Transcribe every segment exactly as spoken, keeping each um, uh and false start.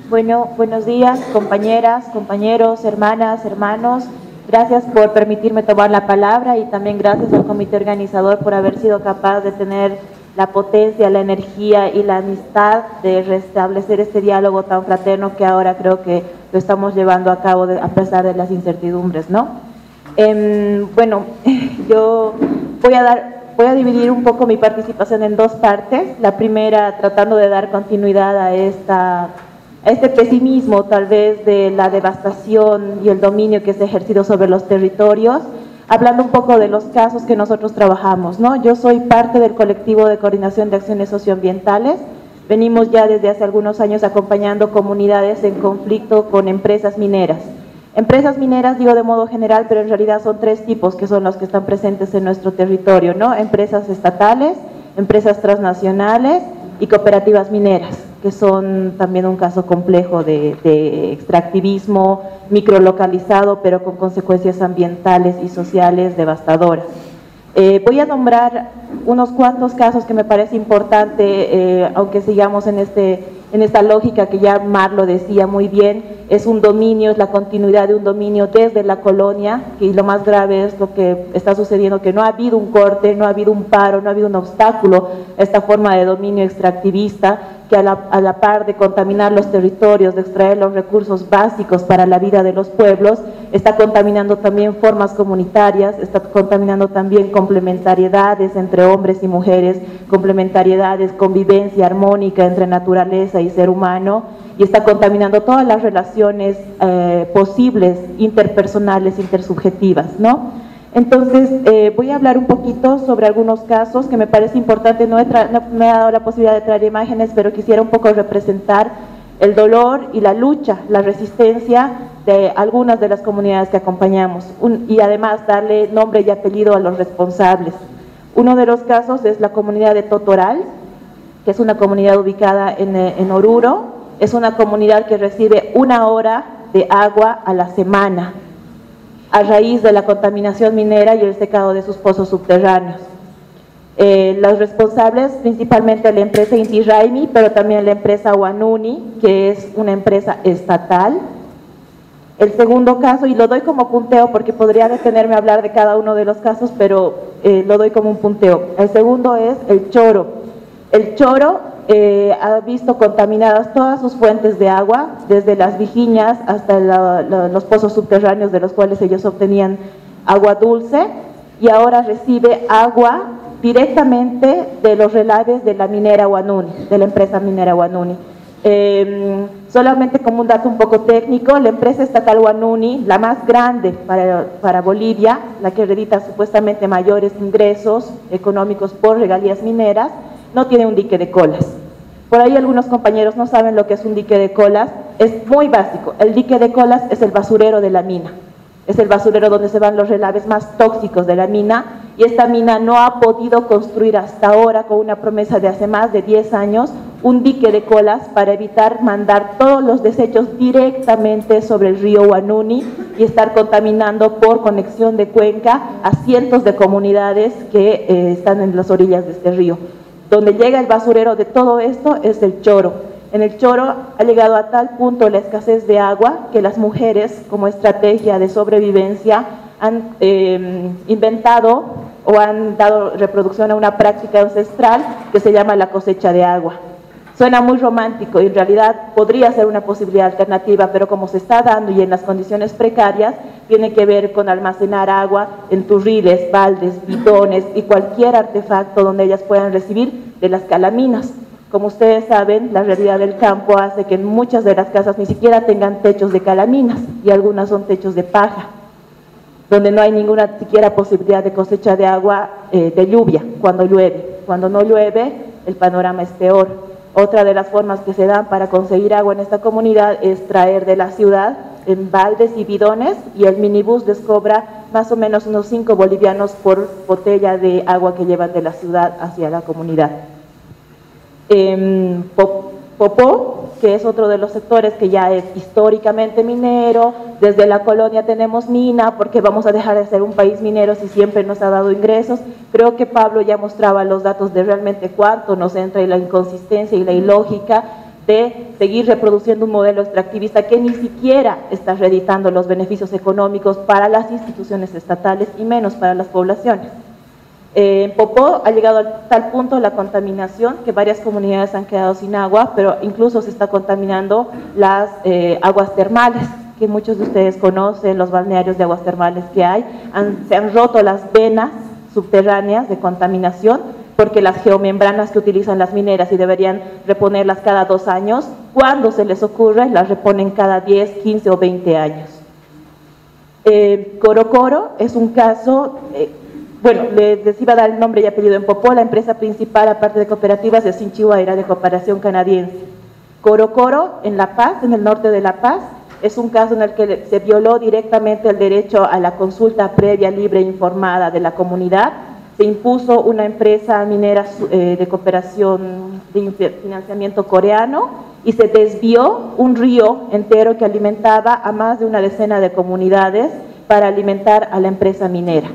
Bueno, buenos días, compañeras, compañeros, hermanas, hermanos. Gracias por permitirme tomar la palabra y también gracias al comité organizador por haber sido capaz de tener la potencia, la energía y la amistad de restablecer este diálogo tan fraterno que ahora creo que lo estamos llevando a cabo de, a pesar de las incertidumbres, ¿no? Eh, bueno, yo voy a dar... Voy a dividir un poco mi participación en dos partes. La primera, tratando de dar continuidad a, esta, a este pesimismo, tal vez, de la devastación y el dominio que se ha ejercido sobre los territorios, hablando un poco de los casos que nosotros trabajamos, ¿no? Yo soy parte del colectivo de coordinación de acciones socioambientales. Venimos ya desde hace algunos años acompañando comunidades en conflicto con empresas mineras. Empresas mineras, digo de modo general, pero en realidad son tres tipos que son los que están presentes en nuestro territorio, ¿no? Empresas estatales, empresas transnacionales y cooperativas mineras, que son también un caso complejo de, de extractivismo microlocalizado, pero con consecuencias ambientales y sociales devastadoras. Eh, voy a nombrar unos cuantos casos que me parece importante, eh, aunque sigamos en, este, en esta lógica que ya Mar lo decía muy bien, es un dominio, es la continuidad de un dominio desde la colonia, y lo más grave es lo que está sucediendo, que no ha habido un corte, no ha habido un paro, no ha habido un obstáculo a esta forma de dominio extractivista, que a la, a la par de contaminar los territorios, de extraer los recursos básicos para la vida de los pueblos, está contaminando también formas comunitarias, está contaminando también complementariedades entre hombres y mujeres, complementariedades, convivencia armónica entre naturaleza y ser humano, y está contaminando todas las relaciones eh, posibles, interpersonales, intersubjetivas, ¿no? Entonces, eh, voy a hablar un poquito sobre algunos casos que me parece importante. No, he no me he dado la posibilidad de traer imágenes, pero quisiera un poco representar el dolor y la lucha, la resistencia de algunas de las comunidades que acompañamos, un, y además darle nombre y apellido a los responsables. Uno de los casos es la comunidad de Totoral, que es una comunidad ubicada en, en Oruro. Es una comunidad que recibe una hora de agua a la semana, a raíz de la contaminación minera y el secado de sus pozos subterráneos. Eh, los responsables, principalmente la empresa Inti Raymi, pero también la empresa Wanuni, que es una empresa estatal. El segundo caso, y lo doy como punteo porque podría detenerme a hablar de cada uno de los casos, pero eh, lo doy como un punteo. El segundo es el Choro. El Choro eh, ha visto contaminadas todas sus fuentes de agua, desde las vijiñas hasta la, la, los pozos subterráneos de los cuales ellos obtenían agua dulce, y ahora recibe agua directamente de los relaves de la minera Wanuni, de la empresa minera Wanuni. Eh, solamente como un dato un poco técnico, la empresa estatal Wanuni, la más grande para, para Bolivia, la que acredita supuestamente mayores ingresos económicos por regalías mineras, no tiene un dique de colas. Por ahí algunos compañeros no saben lo que es un dique de colas. Es muy básico. El dique de colas es el basurero de la mina. Es el basurero donde se van los relaves más tóxicos de la mina, y esta mina no ha podido construir hasta ahora, con una promesa de hace más de diez años, un dique de colas para evitar mandar todos los desechos directamente sobre el río Wanuni y estar contaminando por conexión de cuenca a cientos de comunidades que eh, están en las orillas de este río. Donde llega el basurero de todo esto es el Choro. En el Choro ha llegado a tal punto la escasez de agua que las mujeres, como estrategia de sobrevivencia, han eh, inventado o han dado reproducción a una práctica ancestral que se llama la cosecha de agua. Suena muy romántico y en realidad podría ser una posibilidad alternativa, pero como se está dando y en las condiciones precarias, tiene que ver con almacenar agua en turriles, baldes, bidones y cualquier artefacto donde ellas puedan recibir de las calaminas. Como ustedes saben, la realidad del campo hace que muchas de las casas ni siquiera tengan techos de calaminas, y algunas son techos de paja, donde no hay ninguna siquiera posibilidad de cosecha de agua eh, de lluvia, cuando llueve. Cuando no llueve, el panorama es peor. Otra de las formas que se dan para conseguir agua en esta comunidad es traer de la ciudad en baldes y bidones, y el minibús les cobra más o menos unos cinco bolivianos por botella de agua que llevan de la ciudad hacia la comunidad. Eh, Popó, que es otro de los sectores que ya es históricamente minero. Desde la colonia tenemos mina, porque vamos a dejar de ser un país minero si siempre nos ha dado ingresos. Creo que Pablo ya mostraba los datos de realmente cuánto nos entra, y la inconsistencia y la ilógica de seguir reproduciendo un modelo extractivista que ni siquiera está reeditando los beneficios económicos para las instituciones estatales y menos para las poblaciones. Eh, en Popó ha llegado a tal punto la contaminación que varias comunidades han quedado sin agua, pero incluso se está contaminando las eh, aguas termales, que muchos de ustedes conocen, los balnearios de aguas termales que hay, han, se han roto las venas subterráneas de contaminación, porque las geomembranas que utilizan las mineras y deberían reponerlas cada dos años, cuando se les ocurre, las reponen cada diez, quince o veinte años. Eh, Corocoro es un caso, eh, bueno, les, les iba a dar el nombre y apellido en Popó, la empresa principal, aparte de cooperativas, es Sinchihuayra, de cooperación canadiense. Corocoro, en La Paz, en el norte de La Paz, es un caso en el que se violó directamente el derecho a la consulta previa, libre e informada de la comunidad. Se impuso una empresa minera eh, de cooperación de financiamiento coreano y se desvió un río entero que alimentaba a más de una decena de comunidades para alimentar a la empresa minera.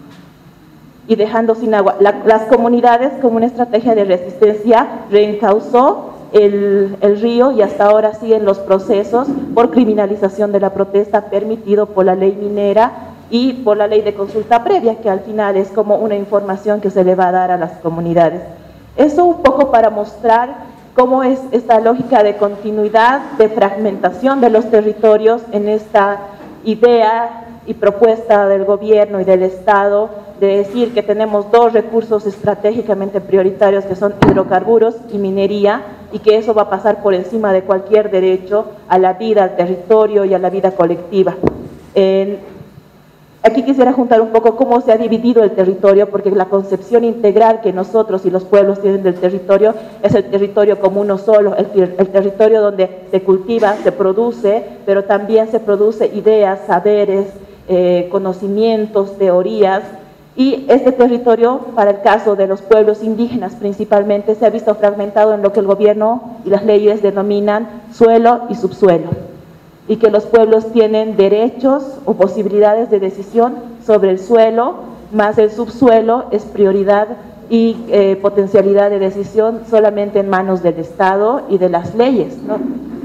Y dejando sin agua. La, las comunidades, como una estrategia de resistencia, reencauzó el, el río y hasta ahora siguen los procesos por criminalización de la protesta permitido por la ley minera y por la ley de consulta previa, que al final es como una información que se le va a dar a las comunidades. Eso un poco para mostrar cómo es esta lógica de continuidad, de fragmentación de los territorios en esta idea y propuesta del gobierno y del Estado de decir que tenemos dos recursos estratégicamente prioritarios que son hidrocarburos y minería, y que eso va a pasar por encima de cualquier derecho a la vida, al territorio y a la vida colectiva. Eh, Aquí quisiera juntar un poco cómo se ha dividido el territorio, porque la concepción integral que nosotros y los pueblos tienen del territorio es el territorio como uno solo, el, el territorio donde se cultiva, se produce, pero también se produce ideas, saberes, eh, conocimientos, teorías, y este territorio, para el caso de los pueblos indígenas principalmente, se ha visto fragmentado en lo que el gobierno y las leyes denominan suelo y subsuelo, y que los pueblos tienen derechos o posibilidades de decisión sobre el suelo, más el subsuelo es prioridad y eh, potencialidad de decisión solamente en manos del Estado y de las leyes, ¿no?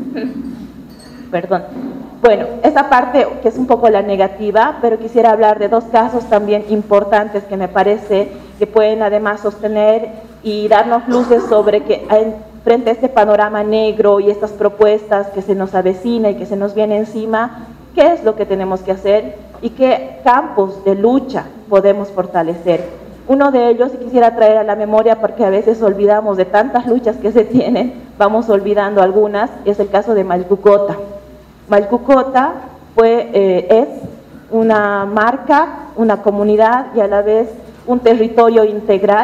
Perdón. Bueno, esa parte que es un poco la negativa, pero quisiera hablar de dos casos también importantes que me parece que pueden además sostener y darnos luces sobre que hay, frente a este panorama negro y estas propuestas que se nos avecina y que se nos viene encima, ¿qué es lo que tenemos que hacer y qué campos de lucha podemos fortalecer? Uno de ellos, y quisiera traer a la memoria porque a veces olvidamos de tantas luchas que se tienen, vamos olvidando algunas, es el caso de Malcucota. Malcucota fue, eh, es una marca, una comunidad y a la vez un territorio integral,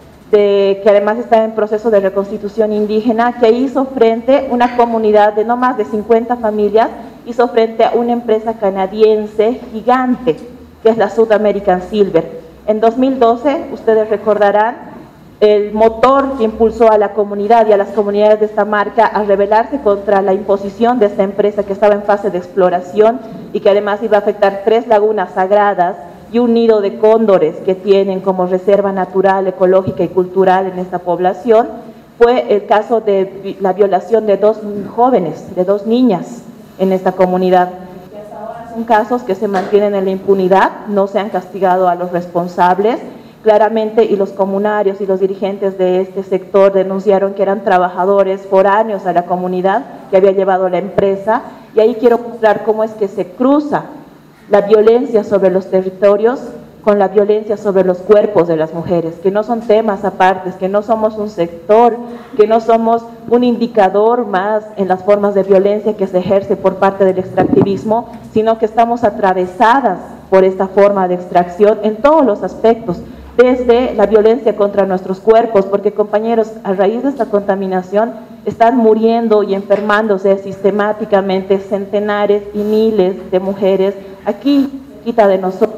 De, que además está en proceso de reconstitución indígena, que hizo frente a una comunidad de no más de cincuenta familias, hizo frente a una empresa canadiense gigante, que es la South American Silver. En dos mil doce, ustedes recordarán, el motor que impulsó a la comunidad y a las comunidades de esta marca a rebelarse contra la imposición de esta empresa que estaba en fase de exploración y que además iba a afectar tres lagunas sagradas y un nido de cóndores que tienen como reserva natural, ecológica y cultural en esta población, fue el caso de la violación de dos jóvenes, de dos niñas en esta comunidad. Hasta ahora son casos que se mantienen en la impunidad, no se han castigado a los responsables, claramente, y los comunarios y los dirigentes de este sector denunciaron que eran trabajadores foráneos a la comunidad que había llevado la empresa, y ahí quiero mostrar cómo es que se cruza la violencia sobre los territorios con la violencia sobre los cuerpos de las mujeres, que no son temas apartes, que no somos un sector, que no somos un indicador más en las formas de violencia que se ejerce por parte del extractivismo, sino que estamos atravesadas por esta forma de extracción en todos los aspectos, desde la violencia contra nuestros cuerpos, porque compañeros, a raíz de esta contaminación están muriendo y enfermándose sistemáticamente centenares y miles de mujeres aquí, cerquita de nosotros.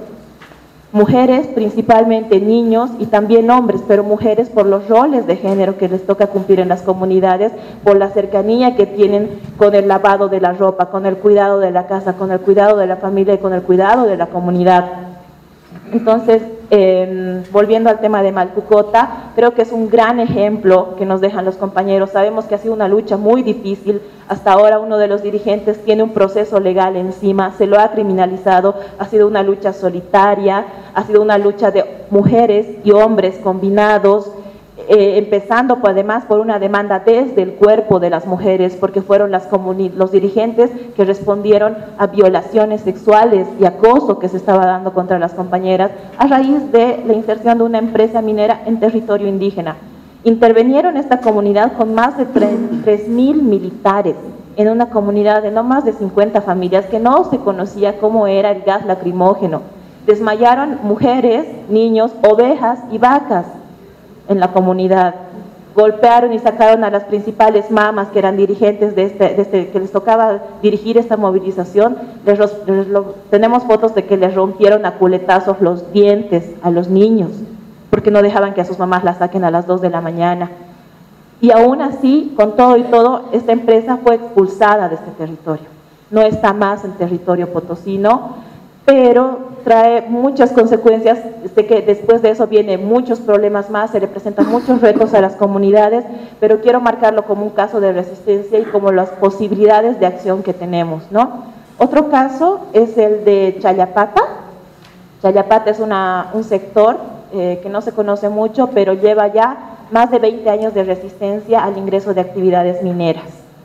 Mujeres, principalmente niños y también hombres, pero mujeres por los roles de género que les toca cumplir en las comunidades, por la cercanía que tienen con el lavado de la ropa, con el cuidado de la casa, con el cuidado de la familia y con el cuidado de la comunidad. Entonces, Eh, volviendo al tema de Malcucota, creo que es un gran ejemplo que nos dejan los compañeros. Sabemos que ha sido una lucha muy difícil. Hasta ahora uno de los dirigentes tiene un proceso legal encima, se lo ha criminalizado. Ha sido una lucha solitaria, ha sido una lucha de mujeres y hombres combinados, eh, empezando pues, además por una demanda desde el cuerpo de las mujeres, porque fueron las los dirigentes que respondieron a violaciones sexuales y acoso que se estaba dando contra las compañeras a raíz de la inserción de una empresa minera en territorio indígena. Intervinieron esta comunidad con más de tres mil militares en una comunidad de no más de cincuenta familias que no se conocía cómo era el gas lacrimógeno. Desmayaron mujeres, niños, ovejas y vacas en la comunidad. Golpearon y sacaron a las principales mamas que eran dirigentes de este, de este que les tocaba dirigir esta movilización. Les, les, lo, tenemos fotos de que les rompieron a culetazos los dientes a los niños porque no dejaban que a sus mamás las saquen a las dos de la mañana. Y aún así, con todo y todo, esta empresa fue expulsada de este territorio. No está más en territorio potosino, pero trae muchas consecuencias. Sé que después de eso vienen muchos problemas más, se le presentan muchos retos a las comunidades, pero quiero marcarlo como un caso de resistencia y como las posibilidades de acción que tenemos, ¿no? Otro caso es el de Chayapata. Chayapata es una, un sector eh, que no se conoce mucho, pero lleva ya más de veinte años de resistencia al ingreso de actividades mineras.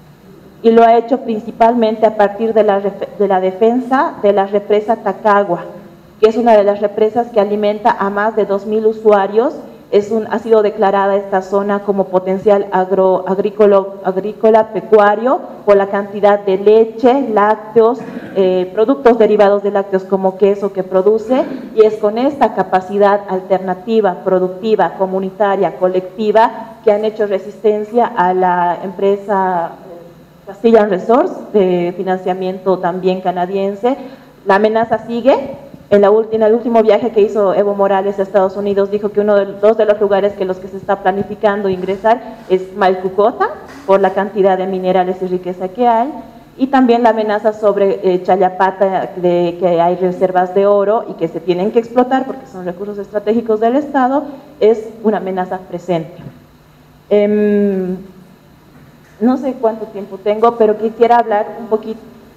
Y lo ha hecho principalmente a partir de la, de la defensa de la represa Tacagua, que es una de las represas que alimenta a más de dos mil usuarios. Es un, ha sido declarada esta zona como potencial agro, agrícola, agrícola pecuario por la cantidad de leche, lácteos, eh, productos derivados de lácteos como queso que produce, y es con esta capacidad alternativa, productiva, comunitaria, colectiva, que han hecho resistencia a la empresa Castellan Resource, de financiamiento también canadiense. La amenaza sigue. En, la, en el último viaje que hizo Evo Morales a Estados Unidos dijo que uno de dos de los lugares que los que se está planificando ingresar es Malcucota, por la cantidad de minerales y riqueza que hay, y también la amenaza sobre eh, Chayapata, de que hay reservas de oro y que se tienen que explotar porque son recursos estratégicos del Estado, es una amenaza presente. Eh, no sé cuánto tiempo tengo, pero quisiera hablar un poquito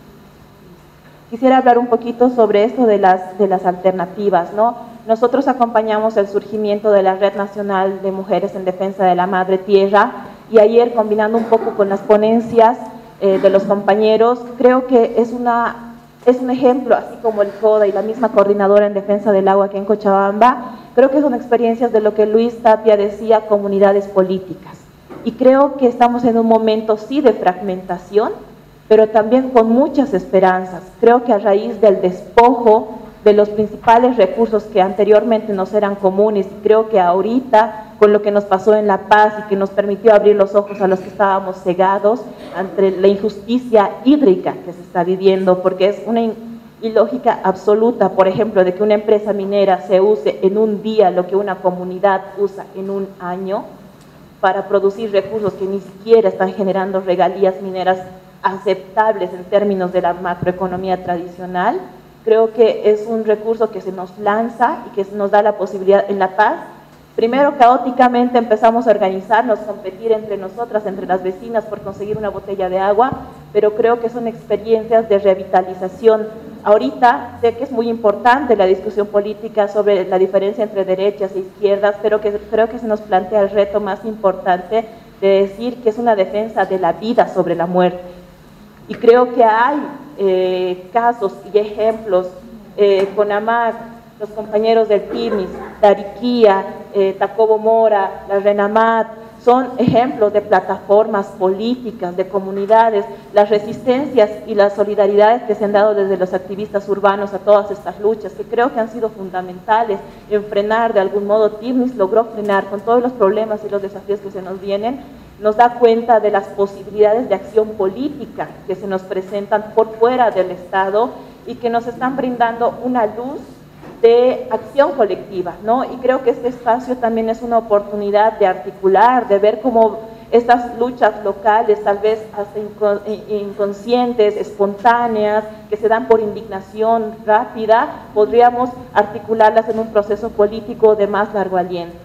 Quisiera hablar un poquito sobre esto de las, de las alternativas, ¿no? Nosotros acompañamos el surgimiento de la Red Nacional de Mujeres en Defensa de la Madre Tierra, y ayer, combinando un poco con las ponencias eh, de los compañeros, creo que es, una, es un ejemplo, así como el CODA y la misma Coordinadora en Defensa del Agua aquí en Cochabamba, creo que son experiencias de lo que Luis Tapia decía, comunidades políticas. Y creo que estamos en un momento, sí, de fragmentación, pero también con muchas esperanzas. Creo que a raíz del despojo de los principales recursos que anteriormente nos eran comunes, y creo que ahorita, con lo que nos pasó en La Paz y que nos permitió abrir los ojos a los que estábamos cegados ante la injusticia hídrica que se está viviendo, porque es una ilógica absoluta, por ejemplo, de que una empresa minera se use en un día lo que una comunidad usa en un año para producir recursos que ni siquiera están generando regalías mineras aceptables en términos de la macroeconomía tradicional. Creo que es un recurso que se nos lanza y que nos da la posibilidad en La Paz. Primero, caóticamente empezamos a organizarnos, competir entre nosotras, entre las vecinas por conseguir una botella de agua, pero creo que son experiencias de revitalización. Ahorita sé que es muy importante la discusión política sobre la diferencia entre derechas e izquierdas, pero que, creo que se nos plantea el reto más importante de decir que es una defensa de la vida sobre la muerte. Y creo que hay eh, casos y ejemplos, eh, CONAMAC, los compañeros del P I M I S, Tariquía, eh, Tacobo Mora, la RENAMAT, son ejemplos de plataformas políticas, de comunidades, las resistencias y las solidaridades que se han dado desde los activistas urbanos a todas estas luchas, que creo que han sido fundamentales en frenar de algún modo. T I M I S logró frenar con todos los problemas y los desafíos que se nos vienen, nos da cuenta de las posibilidades de acción política que se nos presentan por fuera del Estado y que nos están brindando una luz de acción colectiva, ¿no? Y creo que este espacio también es una oportunidad de articular, de ver cómo estas luchas locales, tal vez hasta inconscientes, espontáneas, que se dan por indignación rápida, podríamos articularlas en un proceso político de más largo aliento.